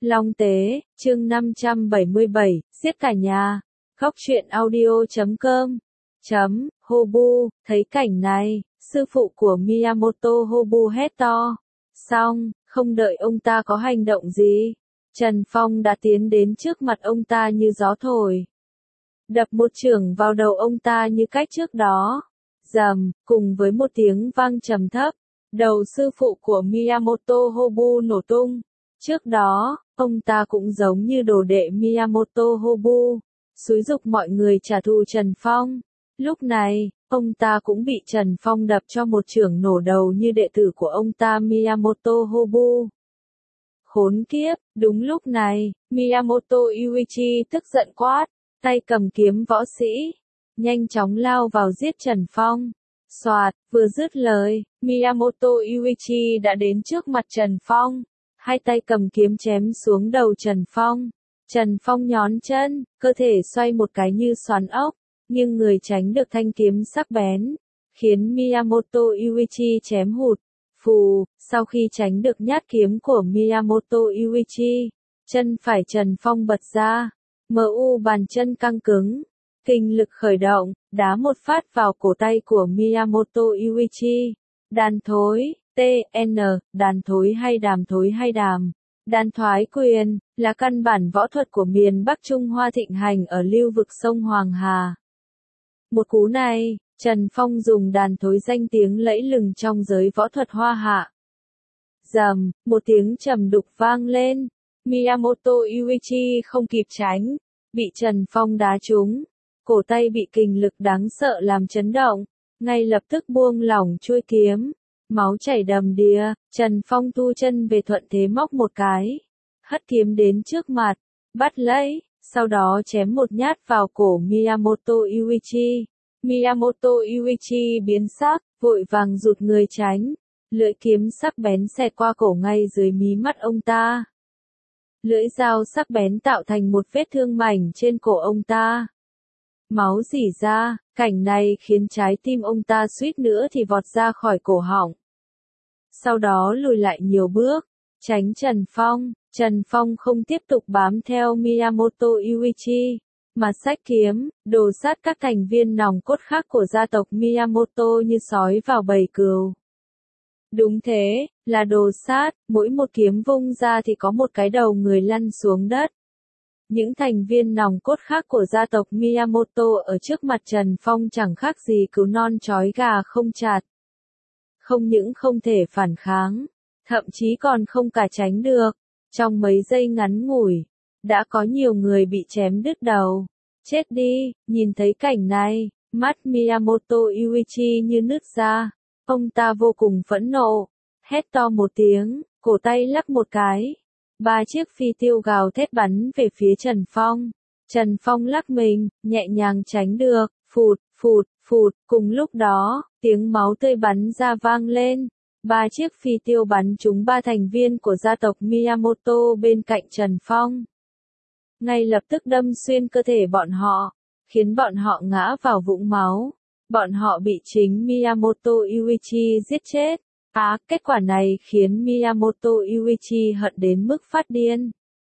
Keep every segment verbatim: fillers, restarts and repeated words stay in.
Long Tế, chương năm trăm bảy mươi bảy, giết cả nhà. Góc truyện audio chấm com. Chấm, Hobu, thấy cảnh này, sư phụ của Miyamoto Hobu hét to. Xong, không đợi ông ta có hành động gì, Trần Phong đã tiến đến trước mặt ông ta như gió thổi. Đập một chưởng vào đầu ông ta như cách trước đó. Rầm, cùng với một tiếng vang trầm thấp, đầu sư phụ của Miyamoto Hobu nổ tung. Trước đó, ông ta cũng giống như đồ đệ Miyamoto Hobu, xúi giục mọi người trả thù Trần Phong. Lúc này, ông ta cũng bị Trần Phong đập cho một chưởng nổ đầu như đệ tử của ông ta Miyamoto Hobu. Khốn kiếp, đúng lúc này, Miyamoto Yuichi tức giận quát, tay cầm kiếm võ sĩ, nhanh chóng lao vào giết Trần Phong. Soạt, vừa dứt lời, Miyamoto Yuichi đã đến trước mặt Trần Phong, hai tay cầm kiếm chém xuống đầu Trần Phong. Trần Phong nhón chân, cơ thể xoay một cái như xoắn ốc, nhưng người tránh được thanh kiếm sắc bén, khiến Miyamoto Yuichi chém hụt. Phù, sau khi tránh được nhát kiếm của Miyamoto Yuichi, chân phải Trần Phong bật ra, em u bàn chân căng cứng, kinh lực khởi động, đá một phát vào cổ tay của Miyamoto Yuichi. Đàn thối, tê en, đàn thối hay đàm thối hay đàm. Đàn thoái quyền, là căn bản võ thuật của miền Bắc Trung Hoa thịnh hành ở lưu vực sông Hoàng Hà. Một cú này, Trần Phong dùng đàn thối danh tiếng lẫy lừng trong giới võ thuật Hoa Hạ. Rầm, một tiếng trầm đục vang lên, Miyamoto Yuichi không kịp tránh, bị Trần Phong đá trúng, cổ tay bị kình lực đáng sợ làm chấn động, ngay lập tức buông lỏng chuôi kiếm, máu chảy đầm đìa. Trần Phong thu chân về thuận thế móc một cái, hất kiếm đến trước mặt, bắt lấy, sau đó chém một nhát vào cổ Miyamoto Yuichi. Miyamoto Yuichi biến sắc, vội vàng rụt người tránh, lưỡi kiếm sắc bén xẹt qua cổ ngay dưới mí mắt ông ta. Lưỡi dao sắc bén tạo thành một vết thương mảnh trên cổ ông ta. Máu rỉ ra, cảnh này khiến trái tim ông ta suýt nữa thì vọt ra khỏi cổ họng. Sau đó lùi lại nhiều bước, tránh Trần Phong. Trần Phong không tiếp tục bám theo Miyamoto Yuichi, mà xách kiếm, đồ sát các thành viên nòng cốt khác của gia tộc Miyamoto như sói vào bầy cừu. Đúng thế, là đồ sát, mỗi một kiếm vung ra thì có một cái đầu người lăn xuống đất. Những thành viên nòng cốt khác của gia tộc Miyamoto ở trước mặt Trần Phong chẳng khác gì cứu non trói gà không chặt. Không những không thể phản kháng, thậm chí còn không cả tránh được. Trong mấy giây ngắn ngủi, đã có nhiều người bị chém đứt đầu. Chết đi, nhìn thấy cảnh này, mắt Miyamoto Yuichi như nứt ra. Ông ta vô cùng phẫn nộ, hét to một tiếng, cổ tay lắc một cái. Ba chiếc phi tiêu gào thét bắn về phía Trần Phong. Trần Phong lắc mình, nhẹ nhàng tránh được, phụt, phụt, phụt, cùng lúc đó, tiếng máu tươi bắn ra vang lên. Ba chiếc phi tiêu bắn trúng ba thành viên của gia tộc Miyamoto bên cạnh Trần Phong. Ngay lập tức đâm xuyên cơ thể bọn họ, khiến bọn họ ngã vào vũng máu. Bọn họ bị chính Miyamoto Yuichi giết chết. Á, kết quả này khiến Miyamoto Yuichi hận đến mức phát điên.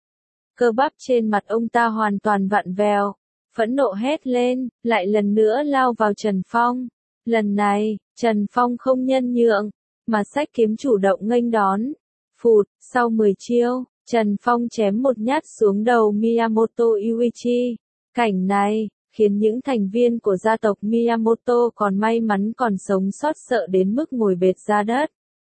Cơ bắp trên mặt ông ta hoàn toàn vặn vẹo, phẫn nộ hét lên, lại lần nữa lao vào Trần Phong. Lần này, Trần Phong không nhân nhượng, mà xách kiếm chủ động nghênh đón. Phụt, sau mười chiêu, Trần Phong chém một nhát xuống đầu Miyamoto Yuichi. Cảnh này khiến những thành viên của gia tộc Miyamoto còn may mắn còn sống sót sợ đến mức ngồi bệt ra đất.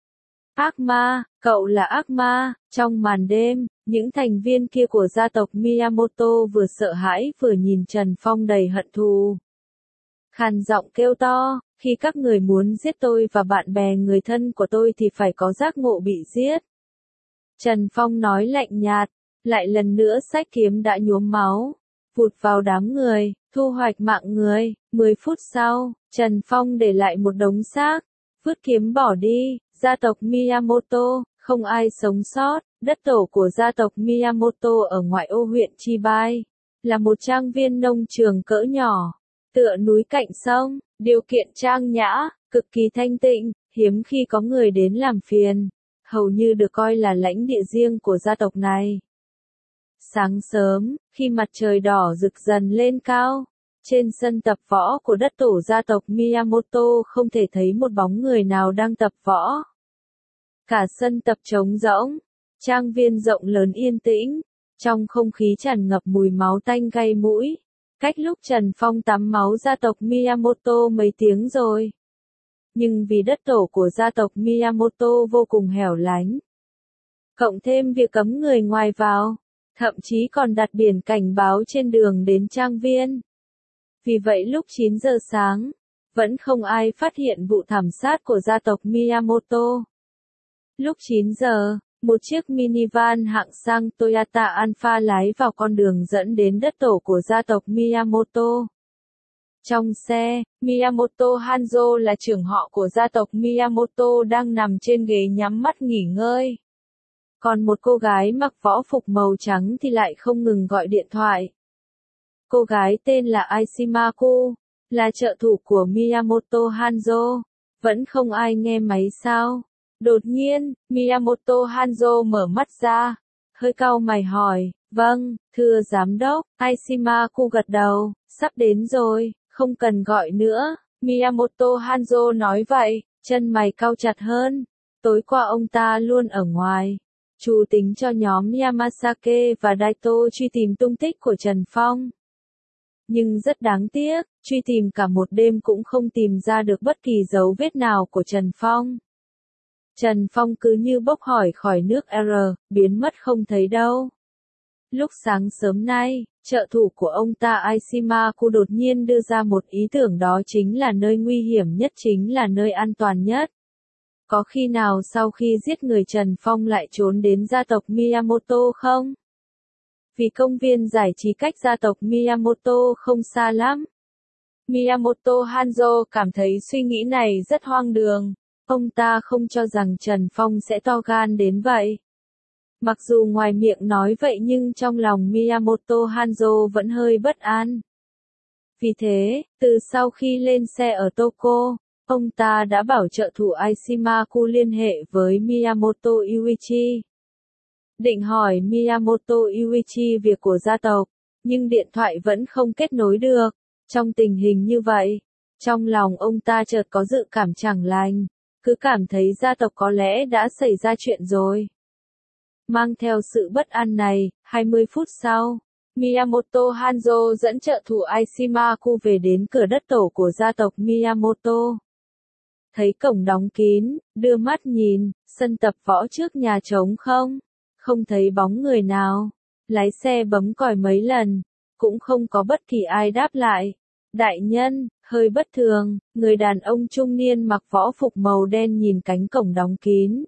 Ác ma, cậu là ác ma. Trong màn đêm, những thành viên kia của gia tộc Miyamoto vừa sợ hãi vừa nhìn Trần Phong đầy hận thù. Khàn giọng kêu to, khi các người muốn giết tôi và bạn bè người thân của tôi thì phải có giác ngộ bị giết. Trần Phong nói lạnh nhạt, lại lần nữa xách kiếm đã nhuốm máu, vụt vào đám người, thu hoạch mạng người. Mười phút sau, Trần Phong để lại một đống xác, vứt kiếm bỏ đi. Gia tộc Miyamoto, không ai sống sót. Đất tổ của gia tộc Miyamoto ở ngoại ô huyện Chibai, là một trang viên nông trường cỡ nhỏ, tựa núi cạnh sông, điều kiện trang nhã, cực kỳ thanh tịnh, hiếm khi có người đến làm phiền, hầu như được coi là lãnh địa riêng của gia tộc này. Sáng sớm, khi mặt trời đỏ rực dần lên cao, trên sân tập võ của đất tổ gia tộc Miyamoto không thể thấy một bóng người nào đang tập võ. Cả sân tập trống rỗng, trang viên rộng lớn yên tĩnh, trong không khí tràn ngập mùi máu tanh gây mũi. Cách lúc Trần Phong tắm máu gia tộc Miyamoto mấy tiếng rồi. Nhưng vì đất tổ của gia tộc Miyamoto vô cùng hẻo lánh, cộng thêm việc cấm người ngoài vào, thậm chí còn đặt biển cảnh báo trên đường đến trang viên. Vì vậy lúc chín giờ sáng, vẫn không ai phát hiện vụ thảm sát của gia tộc Miyamoto. Lúc chín giờ, một chiếc minivan hạng sang Toyota Alpha lái vào con đường dẫn đến đất tổ của gia tộc Miyamoto. Trong xe, Miyamoto Hanzo là trưởng họ của gia tộc Miyamoto đang nằm trên ghế nhắm mắt nghỉ ngơi. Còn một cô gái mặc võ phục màu trắng thì lại không ngừng gọi điện thoại. Cô gái tên là Ishimaku, là trợ thủ của Miyamoto Hanzo. Vẫn không ai nghe máy sao? Đột nhiên, Miyamoto Hanzo mở mắt ra, hơi cau mày hỏi, vâng, thưa giám đốc. Ishimaku gật đầu, sắp đến rồi, không cần gọi nữa. Miyamoto Hanzo nói vậy, chân mày cau chặt hơn. Tối qua ông ta luôn ở ngoài. Chủ tính cho nhóm Yamasake và Daito truy tìm tung tích của Trần Phong. Nhưng rất đáng tiếc, truy tìm cả một đêm cũng không tìm ra được bất kỳ dấu vết nào của Trần Phong. Trần Phong cứ như bốc hỏi khỏi nước R, biến mất không thấy đâu. Lúc sáng sớm nay, trợ thủ của ông ta Ishimaku đột nhiên đưa ra một ý tưởng, đó chính là nơi nguy hiểm nhất chính là nơi an toàn nhất. Có khi nào sau khi giết người Trần Phong lại trốn đến gia tộc Miyamoto không? Vì công viên giải trí cách gia tộc Miyamoto không xa lắm. Miyamoto Hanzo cảm thấy suy nghĩ này rất hoang đường. Ông ta không cho rằng Trần Phong sẽ to gan đến vậy. Mặc dù ngoài miệng nói vậy nhưng trong lòng Miyamoto Hanzo vẫn hơi bất an. Vì thế, từ sau khi lên xe ở Toko, ông ta đã bảo trợ thủ Ishimaku liên hệ với Miyamoto Yuichi. Định hỏi Miyamoto Yuichi việc của gia tộc, nhưng điện thoại vẫn không kết nối được. Trong tình hình như vậy, trong lòng ông ta chợt có dự cảm chẳng lành, cứ cảm thấy gia tộc có lẽ đã xảy ra chuyện rồi. Mang theo sự bất an này, hai mươi phút sau, Miyamoto Hanzo dẫn trợ thủ Ishimaku về đến cửa đất tổ của gia tộc Miyamoto. Thấy cổng đóng kín, đưa mắt nhìn, sân tập võ trước nhà trống không, không thấy bóng người nào. Lái xe bấm còi mấy lần, cũng không có bất kỳ ai đáp lại. Đại nhân, hơi bất thường, người đàn ông trung niên mặc võ phục màu đen nhìn cánh cổng đóng kín.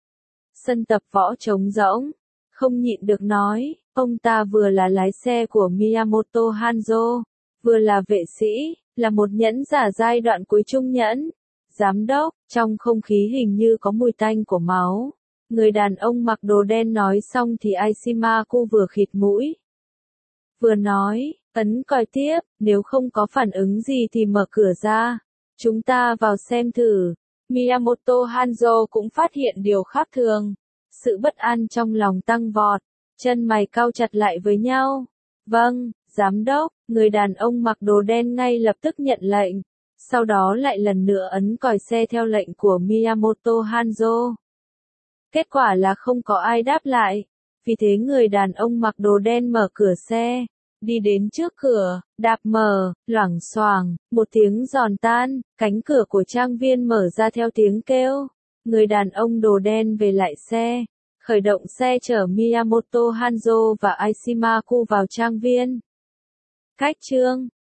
Sân tập võ trống rỗng, không nhịn được nói, ông ta vừa là lái xe của Miyamoto Hanzo, vừa là vệ sĩ, là một nhẫn giả giai đoạn cuối trung nhẫn. Giám đốc, trong không khí hình như có mùi tanh của máu. Người đàn ông mặc đồ đen nói xong thì Ishimaku vừa khịt mũi, vừa nói, ấn còi tiếp, nếu không có phản ứng gì thì mở cửa ra. Chúng ta vào xem thử. Miyamoto Hanzo cũng phát hiện điều khác thường. Sự bất an trong lòng tăng vọt, chân mày cau chặt lại với nhau. Vâng, giám đốc, người đàn ông mặc đồ đen ngay lập tức nhận lệnh. Sau đó lại lần nữa ấn còi xe theo lệnh của Miyamoto Hanzo. Kết quả là không có ai đáp lại. Vì thế người đàn ông mặc đồ đen mở cửa xe, đi đến trước cửa, đạp mở, loảng xoảng, một tiếng giòn tan, cánh cửa của trang viên mở ra theo tiếng kêu. Người đàn ông đồ đen về lại xe, khởi động xe chở Miyamoto Hanzo và Ishimaku vào trang viên. Cách chương